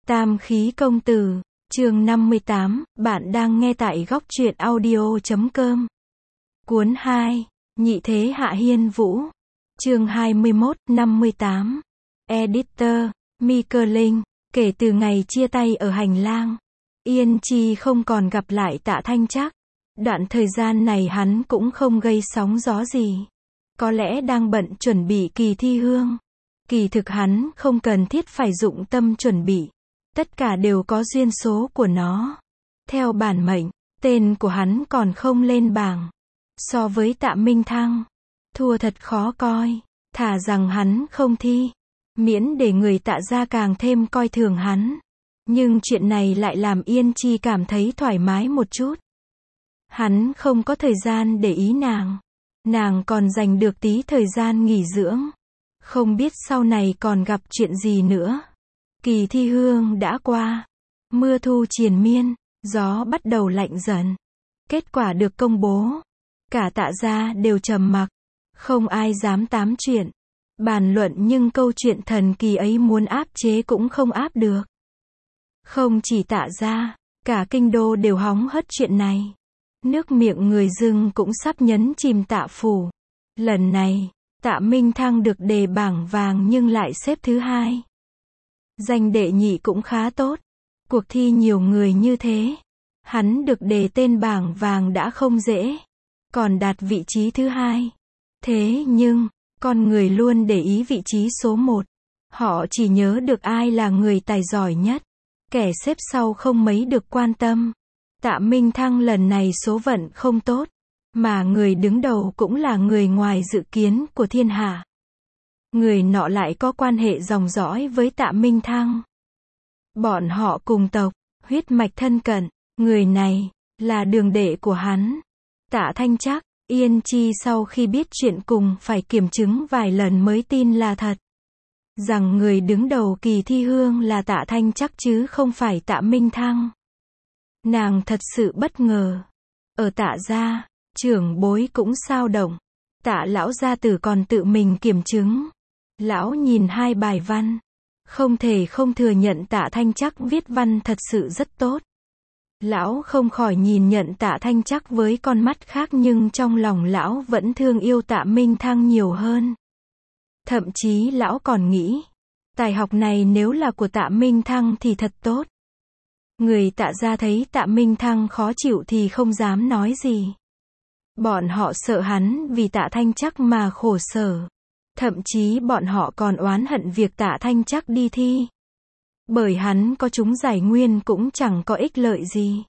Tam khí công tử, chương 58, bạn đang nghe tại góc truyện audio.com. Cuốn 2, Nhị thế hạ hiên vũ. Chương 21, 58. Editor, Mika Linh. Kể từ ngày chia tay ở hành lang, Yên Chi không còn gặp lại Tạ Thanh Trác. Đoạn thời gian này hắn cũng không gây sóng gió gì. Có lẽ đang bận chuẩn bị kỳ thi hương. Kỳ thực hắn không cần thiết phải dụng tâm chuẩn bị. Tất cả đều có duyên số của nó. Theo bản mệnh, tên của hắn còn không lên bảng. So với Tạ Minh Thăng, thua thật khó coi. Thà rằng hắn không thi, miễn để người Tạ gia càng thêm coi thường hắn. Nhưng chuyện này lại làm Yên Chi cảm thấy thoải mái một chút. Hắn không có thời gian để ý nàng. Nàng còn dành được tí thời gian nghỉ dưỡng. Không biết sau này còn gặp chuyện gì nữa. Kỳ thi hương đã qua. Mưa thu triền miên, gió bắt đầu lạnh dần. Kết quả được công bố. Cả Tạ gia đều trầm mặc. Không ai dám tám chuyện. Bàn luận nhưng câu chuyện thần kỳ ấy muốn áp chế cũng không áp được. Không chỉ Tạ gia, cả kinh đô đều hóng hớt chuyện này. Nước miệng người dưng cũng sắp nhấn chìm Tạ phủ. Lần này, Tạ Minh Thăng được đề bảng vàng nhưng lại xếp thứ 2. Danh đệ nhị cũng khá tốt. Cuộc thi nhiều người như thế. Hắn được đề tên bảng vàng đã không dễ. Còn đạt vị trí thứ 2. Thế nhưng, con người luôn để ý vị trí số 1. Họ chỉ nhớ được ai là người tài giỏi nhất. Kẻ xếp sau không mấy được quan tâm. Tạ Minh Thăng lần này số vận không tốt. Mà người đứng đầu cũng là người ngoài dự kiến của thiên hạ. Người nọ lại có quan hệ dòng dõi với Tạ Minh Thăng. Bọn họ cùng tộc, huyết mạch thân cận. Người này, là đường đệ của hắn. Tạ Thanh Trác. Yên Chi sau khi biết chuyện cùng phải kiểm chứng vài lần mới tin là thật. Rằng người đứng đầu kỳ thi hương là Tạ Thanh Trác chứ không phải Tạ Minh Thăng. Nàng thật sự bất ngờ. Ở Tạ gia, trưởng bối cũng xao động. Tạ lão gia tử còn tự mình kiểm chứng. Lão nhìn 2 bài văn. Không thể không thừa nhận Tạ Thanh Trác viết văn thật sự rất tốt. Lão không khỏi nhìn nhận Tạ Thanh Trác với con mắt khác nhưng trong lòng lão vẫn thương yêu Tạ Minh Thăng nhiều hơn. Thậm chí lão còn nghĩ, tài học này nếu là của Tạ Minh Thăng thì thật tốt. Người Tạ gia thấy Tạ Minh Thăng khó chịu thì không dám nói gì. Bọn họ sợ hắn vì Tạ Thanh Trác mà khổ sở. Thậm chí bọn họ còn oán hận việc Tạ Thanh Trác đi thi. Bởi hắn có chúng giải nguyên cũng chẳng có ích lợi gì.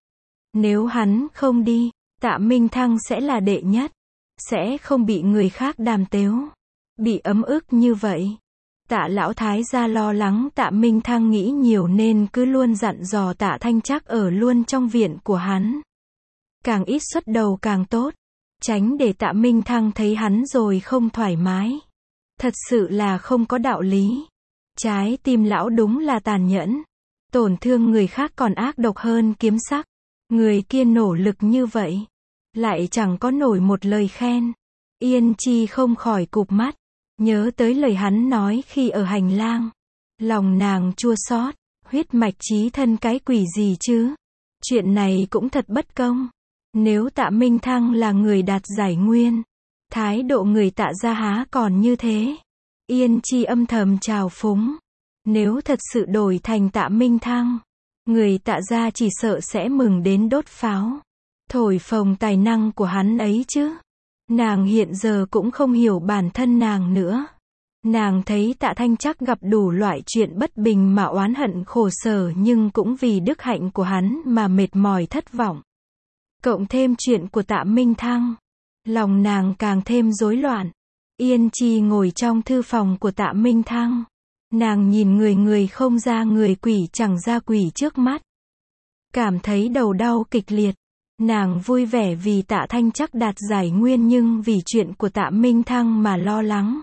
Nếu hắn không đi, Tạ Minh Thăng sẽ là đệ nhất. Sẽ không bị người khác đàm tếu. Bị ấm ức như vậy. Tạ lão thái gia lo lắng Tạ Minh Thăng nghĩ nhiều nên cứ luôn dặn dò Tạ Thanh Trác ở luôn trong viện của hắn. Càng ít xuất đầu càng tốt. Tránh để Tạ Minh Thăng thấy hắn rồi không thoải mái. Thật sự là không có đạo lý. Trái tim lão đúng là tàn nhẫn. Tổn thương người khác còn ác độc hơn kiếm sắc. Người kia nỗ lực như vậy. Lại chẳng có nổi một lời khen. Yên Chi không khỏi cụp mắt. Nhớ tới lời hắn nói khi ở hành lang. Lòng nàng chua xót. Huyết mạch chí thân cái quỷ gì chứ. Chuyện này cũng thật bất công. Nếu Tạ Minh Thăng là người đạt giải nguyên. Thái độ người Tạ gia há còn như thế. Yên Chi âm thầm trào phúng. Nếu thật sự đổi thành Tạ Minh Thăng, người Tạ gia chỉ sợ sẽ mừng đến đốt pháo. Thổi phồng tài năng của hắn ấy chứ. Nàng hiện giờ cũng không hiểu bản thân nàng nữa. Nàng thấy Tạ Thanh Trác gặp đủ loại chuyện bất bình mà oán hận khổ sở nhưng cũng vì đức hạnh của hắn mà mệt mỏi thất vọng. Cộng thêm chuyện của Tạ Minh Thăng. Lòng nàng càng thêm rối loạn. Yên Chi ngồi trong thư phòng của Tạ Minh Thăng. Nàng nhìn người không ra người quỷ chẳng ra quỷ trước mắt. Cảm thấy đầu đau kịch liệt. Nàng vui vẻ vì Tạ Thanh Trác đạt giải nguyên nhưng vì chuyện của Tạ Minh Thăng mà lo lắng.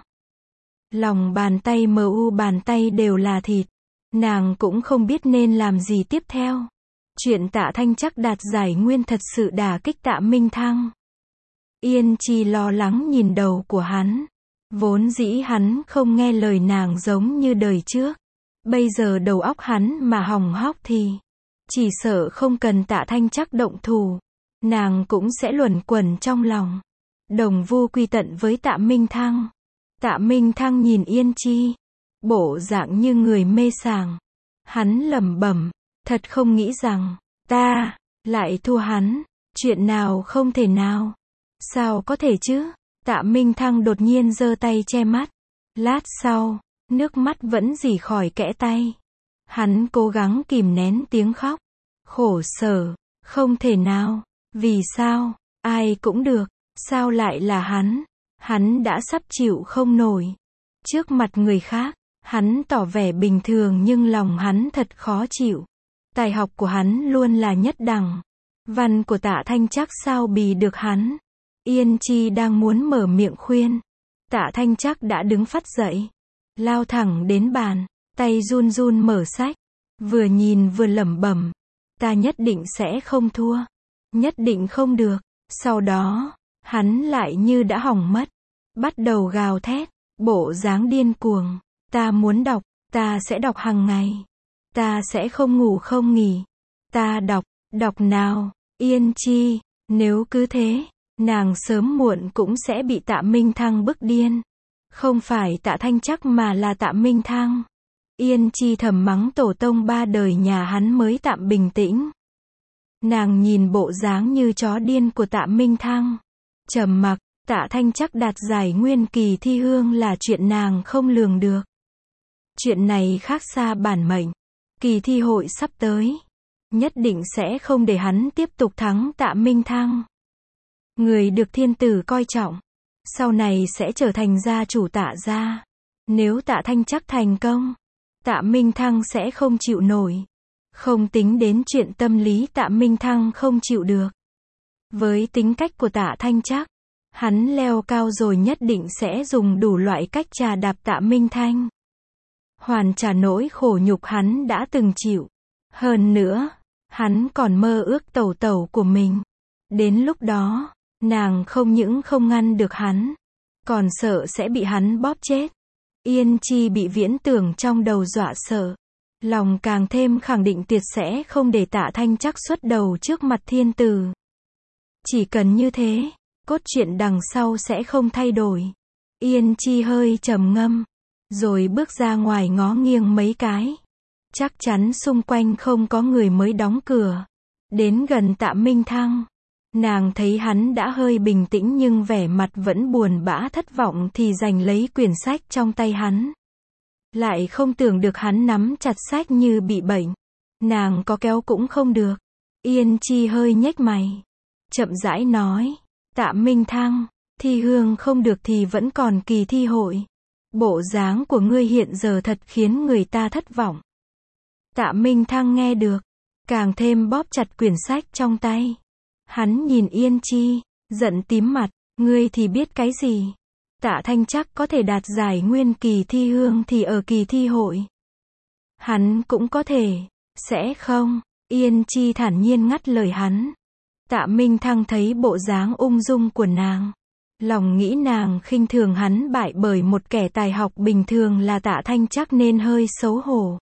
Lòng bàn tay bàn tay đều là thịt. Nàng cũng không biết nên làm gì tiếp theo. Chuyện Tạ Thanh Trác đạt giải nguyên thật sự đả kích Tạ Minh Thăng. Yên Chi lo lắng nhìn đầu của hắn. Vốn dĩ hắn không nghe lời nàng giống như đời trước. Bây giờ đầu óc hắn mà hỏng hóc thì, chỉ sợ không cần Tạ Thanh Trắc động thủ, nàng cũng sẽ luẩn quẩn trong lòng. Đồng Vu quy tận với Tạ Minh Thăng. Tạ Minh Thăng nhìn Yên Chi, bộ dạng như người mê sảng. Hắn lẩm bẩm, thật không nghĩ rằng, ta, lại thua hắn. Chuyện nào không thể nào. Sao có thể chứ? Tạ Minh Thăng đột nhiên giơ tay che mắt. Lát sau, nước mắt vẫn rỉ khỏi kẽ tay. Hắn cố gắng kìm nén tiếng khóc. Khổ sở, không thể nào. Vì sao? Ai cũng được. Sao lại là hắn? Hắn đã sắp chịu không nổi. Trước mặt người khác, hắn tỏ vẻ bình thường nhưng lòng hắn thật khó chịu. Tài học của hắn luôn là nhất đẳng. Văn của Tạ Thanh Trắc sao bì được hắn. Yên Chi đang muốn mở miệng khuyên. Tạ Thanh Trắc đã đứng phắt dậy. Lao thẳng đến bàn. Tay run run mở sách. Vừa nhìn vừa lẩm bẩm. Ta nhất định sẽ không thua. Nhất định không được. Sau đó, hắn lại như đã hỏng mất. Bắt đầu gào thét. Bộ dáng điên cuồng. Ta muốn đọc. Ta sẽ đọc hàng ngày. Ta sẽ không ngủ không nghỉ. Ta đọc. Đọc nào. Yên Chi. Nếu cứ thế, nàng sớm muộn cũng sẽ bị Tạ Minh Thăng bức điên. Không phải Tạ Thanh Trắc mà là Tạ Minh Thăng. Yên Chi thầm mắng tổ tông 3 đời nhà hắn mới tạm bình tĩnh. Nàng nhìn bộ dáng như chó điên của Tạ Minh Thăng. Trầm mặc. Tạ Thanh Trắc đạt giải nguyên kỳ thi hương là chuyện nàng không lường được. Chuyện này khác xa bản mệnh. Kỳ thi hội sắp tới. Nhất định sẽ không để hắn tiếp tục thắng Tạ Minh Thăng. Người được thiên tử coi trọng. Sau này sẽ trở thành gia chủ Tạ gia. Nếu Tạ Thanh Trắc thành công, Tạ Minh Thăng sẽ không chịu nổi. Không tính đến chuyện tâm lý Tạ Minh Thăng không chịu được. Với tính cách của Tạ Thanh Trắc, hắn leo cao rồi nhất định sẽ dùng đủ loại cách trà đạp Tạ Minh Thanh. Hoàn trả nỗi khổ nhục hắn đã từng chịu. Hơn nữa, hắn còn mơ ước tẩu tẩu của mình. Đến lúc đó, nàng không những không ngăn được hắn, còn sợ sẽ bị hắn bóp chết. Yên Chi bị viễn tưởng trong đầu dọa sợ. Lòng càng thêm khẳng định tuyệt sẽ không để Tạ Thanh Trắc xuất đầu trước mặt thiên tử. Chỉ cần như thế, cốt truyện đằng sau sẽ không thay đổi. Yên Chi hơi trầm ngâm, rồi bước ra ngoài ngó nghiêng mấy cái. Chắc chắn xung quanh không có người mới đóng cửa. Đến gần Tạ Minh Thăng, nàng thấy hắn đã hơi bình tĩnh nhưng vẻ mặt vẫn buồn bã thất vọng thì giành lấy quyển sách trong tay hắn. Lại không tưởng được hắn nắm chặt sách như bị bệnh. Nàng có kéo cũng không được. Yên Chi hơi nhếch mày. Chậm rãi nói. Tạ Minh Thăng, thi hương không được thì vẫn còn kỳ thi hội. Bộ dáng của ngươi hiện giờ thật khiến người ta thất vọng. Tạ Minh Thăng nghe được, càng thêm bóp chặt quyển sách trong tay. Hắn nhìn Yên Chi, giận tím mặt, ngươi thì biết cái gì? Tạ Thanh Trắc có thể đạt giải nguyên kỳ thi hương thì ở kỳ thi hội. Hắn cũng có thể, sẽ không? Yên Chi thản nhiên ngắt lời hắn. Tạ Minh Thăng thấy bộ dáng ung dung của nàng. Lòng nghĩ nàng khinh thường hắn bại bởi một kẻ tài học bình thường là Tạ Thanh Trắc nên hơi xấu hổ.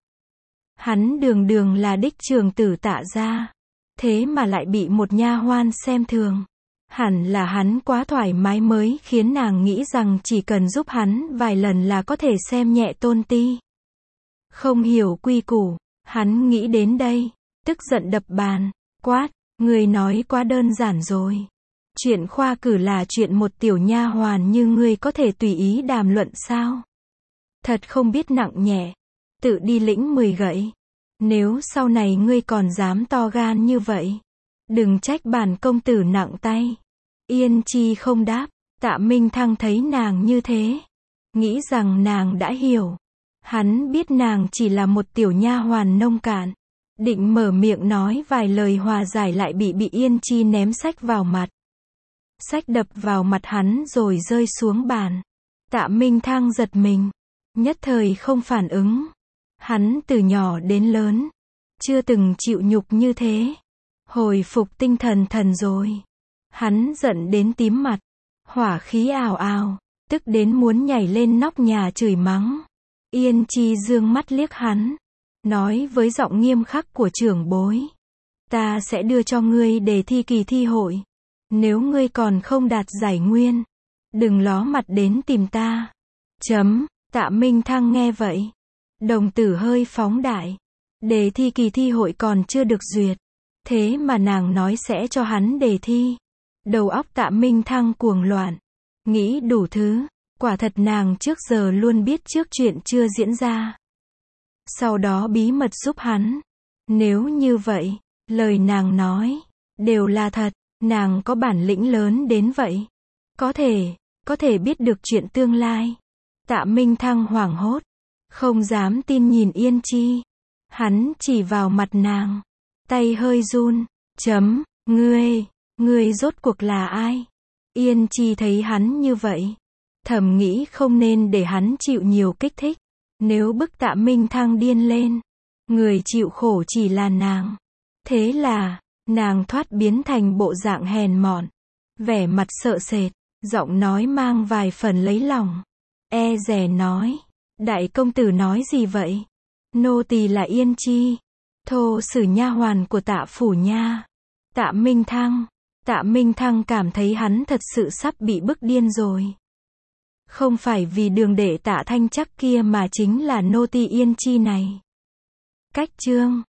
Hắn đường đường là đích trưởng tử Tạ gia, thế mà lại bị một nha hoan xem thường. Hẳn là hắn quá thoải mái mới khiến nàng nghĩ rằng chỉ cần giúp hắn vài lần là có thể xem nhẹ tôn ti. Không hiểu quy củ, hắn nghĩ đến đây, tức giận đập bàn, quát, ngươi nói quá đơn giản rồi. Chuyện khoa cử là chuyện một tiểu nha hoàn như ngươi có thể tùy ý đàm luận sao? Thật không biết nặng nhẹ. Tự đi lĩnh 10 gậy. Nếu sau này ngươi còn dám to gan như vậy, đừng trách bản công tử nặng tay. Yên Chi không đáp. Tạ Minh Thăng thấy nàng như thế, nghĩ rằng nàng đã hiểu. Hắn biết nàng chỉ là một tiểu nha hoàn nông cạn. Định mở miệng nói vài lời hòa giải lại bị Yên Chi ném sách vào mặt. Sách đập vào mặt hắn rồi rơi xuống bàn. Tạ Minh Thăng giật mình, nhất thời không phản ứng. Hắn từ nhỏ đến lớn, chưa từng chịu nhục như thế. Hồi phục tinh thần rồi. Hắn giận đến tím mặt, hỏa khí ào ào, tức đến muốn nhảy lên nóc nhà chửi mắng. Yên Chi dương mắt liếc hắn, nói với giọng nghiêm khắc của trưởng bối. Ta sẽ đưa cho ngươi đề thi kỳ thi hội. Nếu ngươi còn không đạt giải nguyên, đừng ló mặt đến tìm ta. Tạ Minh Thăng nghe vậy, đồng tử hơi phóng đại. Đề thi kỳ thi hội còn chưa được duyệt, thế mà nàng nói sẽ cho hắn đề thi. Đầu óc Tạ Minh Thăng cuồng loạn, nghĩ đủ thứ, quả thật nàng trước giờ luôn biết trước chuyện chưa diễn ra. Sau đó bí mật giúp hắn. Nếu như vậy, lời nàng nói đều là thật, nàng có bản lĩnh lớn đến vậy. Có thể biết được chuyện tương lai. Tạ Minh Thăng hoảng hốt, không dám tin nhìn Yên Chi. Hắn chỉ vào mặt nàng, tay hơi run. Ngươi rốt cuộc là ai? Yên Chi thấy hắn như vậy, thầm nghĩ không nên để hắn chịu nhiều kích thích. Nếu bức Tạ Minh Thăng điên lên, người chịu khổ chỉ là nàng. Thế là, nàng thoát biến thành bộ dạng hèn mọn, vẻ mặt sợ sệt, giọng nói mang vài phần lấy lòng. E dè nói, đại công tử nói gì vậy? Nô tỳ là Yên Chi, thô sử nha hoàn của Tạ phủ nha. Tạ Minh Thăng cảm thấy hắn thật sự sắp bị bức điên rồi. Không phải vì đường đệ Tạ Thanh Trắc kia mà chính là nô tỳ Yên Chi này. Cách chương